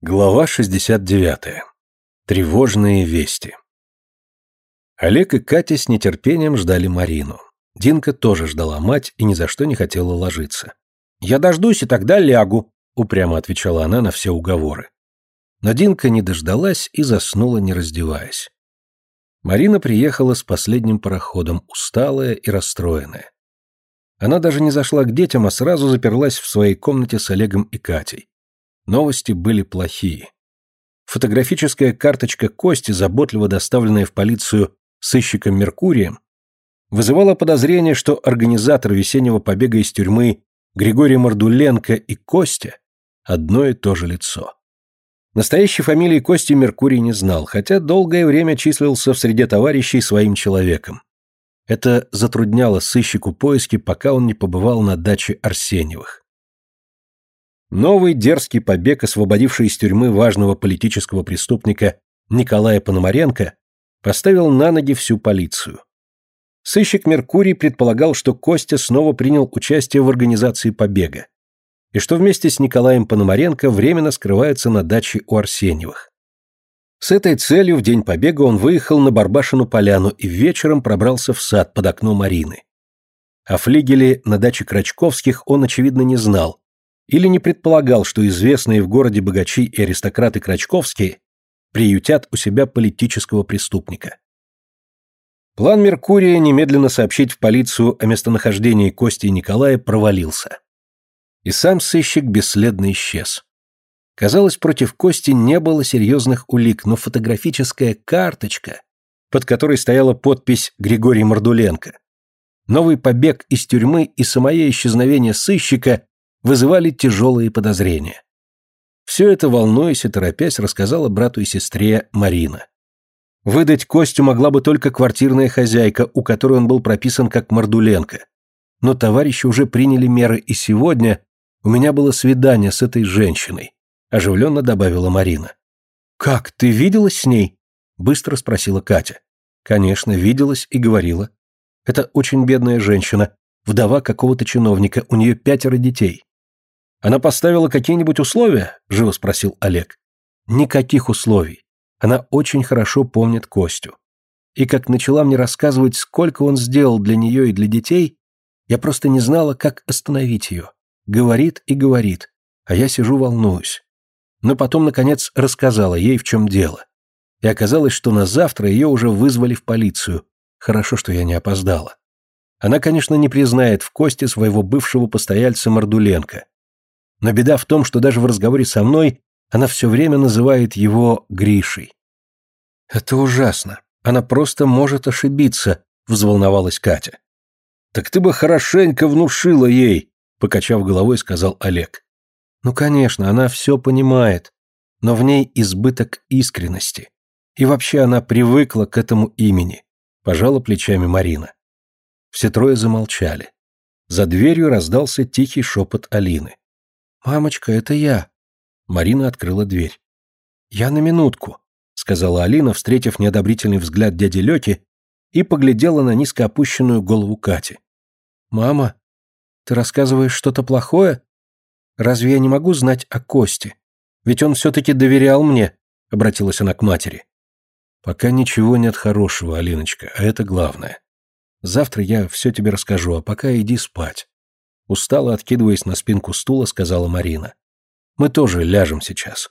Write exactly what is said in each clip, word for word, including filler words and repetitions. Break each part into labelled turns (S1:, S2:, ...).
S1: Глава шестьдесят девятая. Тревожные вести. Олег и Катя с нетерпением ждали Марину. Динка тоже ждала мать и ни за что не хотела ложиться. «Я дождусь и тогда лягу», — упрямо отвечала она на все уговоры. Но Динка не дождалась и заснула, не раздеваясь. Марина приехала с последним пароходом, усталая и расстроенная. Она даже не зашла к детям, а сразу заперлась в своей комнате с Олегом и Катей. Новости были плохие. Фотографическая карточка Кости, заботливо доставленная в полицию сыщиком Меркурием, вызывала подозрение, что организатор весеннего побега из тюрьмы Григорий Мордуленко и Костя – одно и то же лицо. Настоящей фамилии Кости Меркурий не знал, хотя долгое время числился в среде товарищей своим человеком. Это затрудняло сыщику поиски, пока он не побывал на даче Арсеньевых. Новый дерзкий побег, освободивший из тюрьмы важного политического преступника Николая Пономаренко, поставил на ноги всю полицию. Сыщик Меркурий предполагал, что Костя снова принял участие в организации побега, и что вместе с Николаем Пономаренко временно скрывается на даче у Арсеньевых. С этой целью в день побега он выехал на Барбашину поляну и вечером пробрался в сад под окно Марины. О флигеле на даче Крачковских он, очевидно, не знал, или не предполагал, что известные в городе богачи и аристократы Крачковские приютят у себя политического преступника. План Меркурия немедленно сообщить в полицию о местонахождении Кости и Николая провалился. И сам сыщик бесследно исчез. Казалось, против Кости не было серьезных улик, но фотографическая карточка, под которой стояла подпись «Григорий Мордуленко», новый побег из тюрьмы и самое исчезновение сыщика вызывали тяжелые подозрения. Все это, волнуясь и торопясь, рассказала брату и сестре Марина. Выдать Костю могла бы только квартирная хозяйка, у которой он был прописан как Мордуленко. Но товарищи уже приняли меры, и сегодня у меня было свидание с этой женщиной, оживленно добавила Марина. «Как, ты виделась с ней?» быстро спросила Катя. «Конечно, виделась и говорила. Это очень бедная женщина, вдова какого-то чиновника, у нее пятеро детей». «Она поставила какие-нибудь условия?» – живо спросил Олег. «Никаких условий. Она очень хорошо помнит Костю. И как начала мне рассказывать, сколько он сделал для нее и для детей, я просто не знала, как остановить ее. Говорит и говорит, а я сижу волнуюсь. Но потом, наконец, рассказала ей, в чем дело. И оказалось, что на завтра ее уже вызвали в полицию. Хорошо, что я не опоздала. Она, конечно, не признает в Косте своего бывшего постояльца Мордуленко. Но беда в том, что даже в разговоре со мной она все время называет его Гришей. «Это ужасно. Она просто может ошибиться», — взволновалась Катя. «Так ты бы хорошенько внушила ей», — покачав головой, сказал Олег. «Ну, конечно, она все понимает, но в ней избыток искренности. И вообще она привыкла к этому имени», — пожала плечами Марина. Все трое замолчали. За дверью раздался тихий шепот Алины. «Мамочка, это я». Марина открыла дверь. «Я на минутку», — сказала Алина, встретив неодобрительный взгляд дяди Лёки, и поглядела на низко опущенную голову Кати. «Мама, ты рассказываешь что-то плохое? Разве я не могу знать о Косте? Ведь он все-таки доверял мне», — обратилась она к матери. «Пока ничего нет хорошего, Алиночка, а это главное. Завтра я все тебе расскажу, а пока иди спать». Устало откидываясь на спинку стула, сказала Марина. «Мы тоже ляжем сейчас».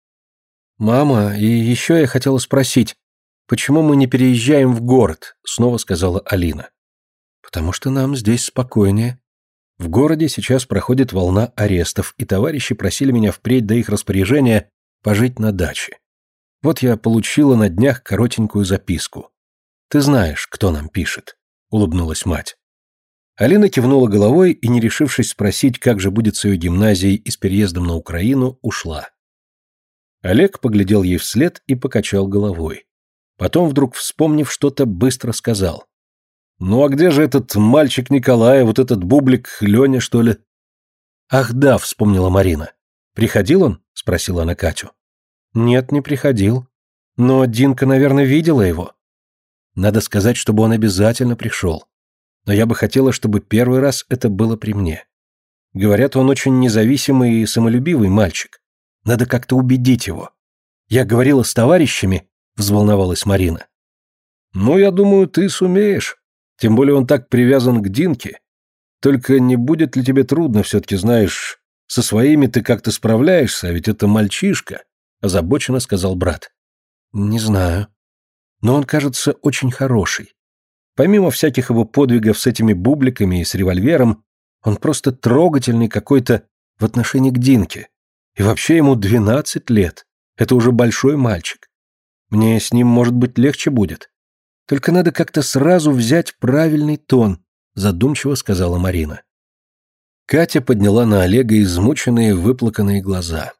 S1: «Мама, и еще я хотела спросить, почему мы не переезжаем в город?» Снова сказала Алина. «Потому что нам здесь спокойнее. В городе сейчас проходит волна арестов, и товарищи просили меня впредь до их распоряжения пожить на даче. Вот я получила на днях коротенькую записку. Ты знаешь, кто нам пишет», — улыбнулась мать. Алина кивнула головой и, не решившись спросить, как же будет с ее гимназией и с переездом на Украину, ушла. Олег поглядел ей вслед и покачал головой. Потом, вдруг вспомнив что-то, быстро сказал. «Ну а где же этот мальчик Николай, вот этот бублик Леня, что ли?» «Ах да», — вспомнила Марина. «Приходил он?» — спросила она Катю. «Нет, не приходил. Но Динка, наверное, видела его. Надо сказать, чтобы он обязательно пришел. Но я бы хотела, чтобы первый раз это было при мне. Говорят, он очень независимый и самолюбивый мальчик. Надо как-то убедить его. Я говорила с товарищами, взволновалась Марина. Ну, я думаю, ты сумеешь. Тем более он так привязан к Динке. Только не будет ли тебе трудно, все-таки, знаешь, со своими ты как-то справляешься, а ведь это мальчишка, озабоченно сказал брат. Не знаю. Но он, кажется, очень хороший. Помимо всяких его подвигов с этими бубликами и с револьвером, он просто трогательный какой-то в отношении к Динке. И вообще ему двенадцать лет. Это уже большой мальчик. Мне с ним, может быть, легче будет. Только надо как-то сразу взять правильный тон, задумчиво сказала Марина. Катя подняла на Олега измученные, выплаканные глаза.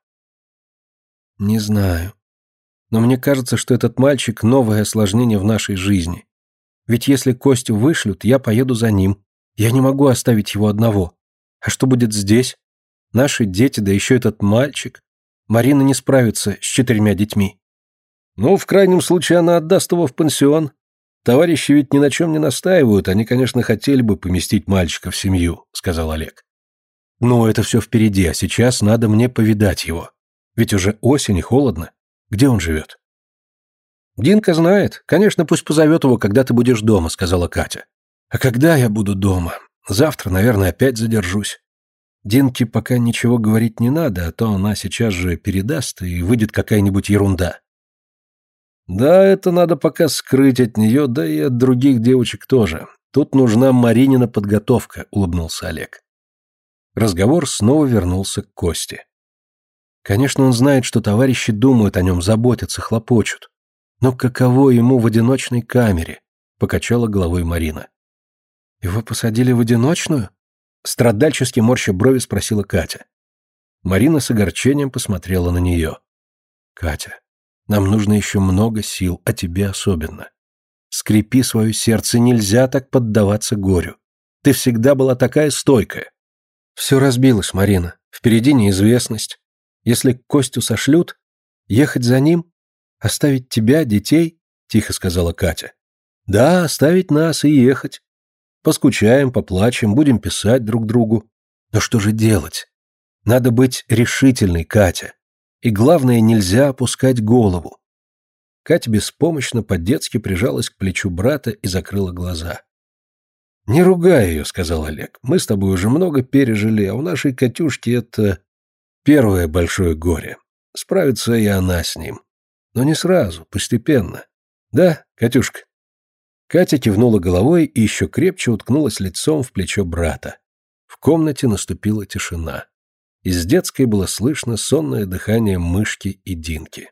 S1: Не знаю. Но мне кажется, что этот мальчик — новое осложнение в нашей жизни. Ведь если Костю вышлют, я поеду за ним. Я не могу оставить его одного. А что будет здесь? Наши дети, да еще этот мальчик. Марина не справится с четырьмя детьми. Ну, в крайнем случае, она отдаст его в пансион. Товарищи ведь ни на чем не настаивают, они, конечно, хотели бы поместить мальчика в семью, сказал Олег. Но это все впереди, а сейчас надо мне повидать его. Ведь уже осень и холодно. Где он живет? Динка знает. Конечно, пусть позовет его, когда ты будешь дома, сказала Катя. А когда я буду дома? Завтра, наверное, опять задержусь. Динке пока ничего говорить не надо, а то она сейчас же передаст, и выйдет какая-нибудь ерунда. Да, это надо пока скрыть от нее, да и от других девочек тоже. Тут нужна Маринина подготовка, улыбнулся Олег. Разговор снова вернулся к Косте. Конечно, он знает, что товарищи думают о нем, заботятся, хлопочут. Но каково ему в одиночной камере? Покачала головой Марина. Его посадили в одиночную? Страдальчески морща брови спросила Катя. Марина с огорчением посмотрела на нее. Катя, нам нужно еще много сил, а тебе особенно. Скрепи свое сердце, нельзя так поддаваться горю. Ты всегда была такая стойкая. Все разбилось, Марина. Впереди неизвестность. Если Костю сошлют, ехать за ним, оставить тебя, детей, тихо сказала Катя. Да, оставить нас и ехать. Поскучаем, поплачем, будем писать друг другу. Но что же делать? Надо быть решительной, Катя. И главное, нельзя опускать голову. Катя беспомощно по-детски прижалась к плечу брата и закрыла глаза. «Не ругай ее», — сказал Олег. «Мы с тобой уже много пережили, а у нашей Катюшки это первое большое горе. Справится и она с ним. Но не сразу, постепенно. Да, Катюшка?» Катя кивнула головой и еще крепче уткнулась лицом в плечо брата. В комнате наступила тишина. Из детской было слышно сонное дыхание Мышки и Динки.